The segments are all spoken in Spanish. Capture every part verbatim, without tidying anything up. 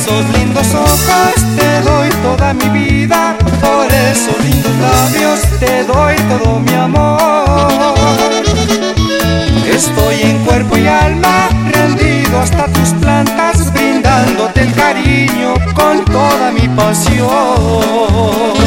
esos lindos ojos te doy toda mi vida, por esos lindos labios te doy todo mi amor. Estoy en cuerpo y alma rendido hasta tus plantas, brindándote el cariño con toda mi pasión.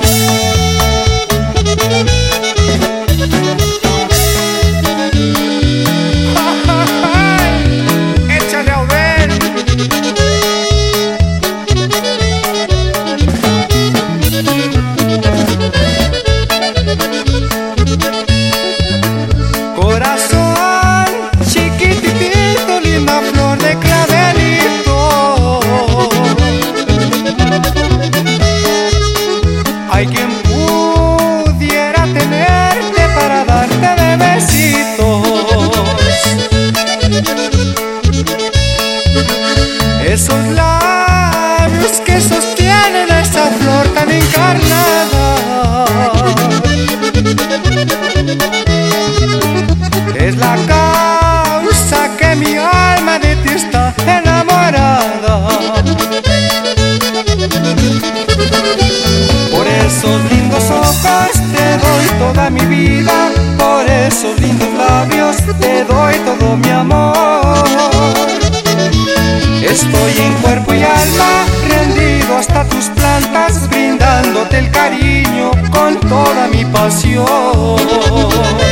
Hay quien pudiera tenerte para darte de besitos, esos labios que sostienen a esa flor tan encarnada. Es la causa que mi alma de ti está enamorada. Por esos lindos ojos te doy toda mi vida, por esos lindos labios te doy todo mi amor. Estoy en cuerpo y alma rendido hasta tus plantas, brindándote el cariño con toda mi pasión.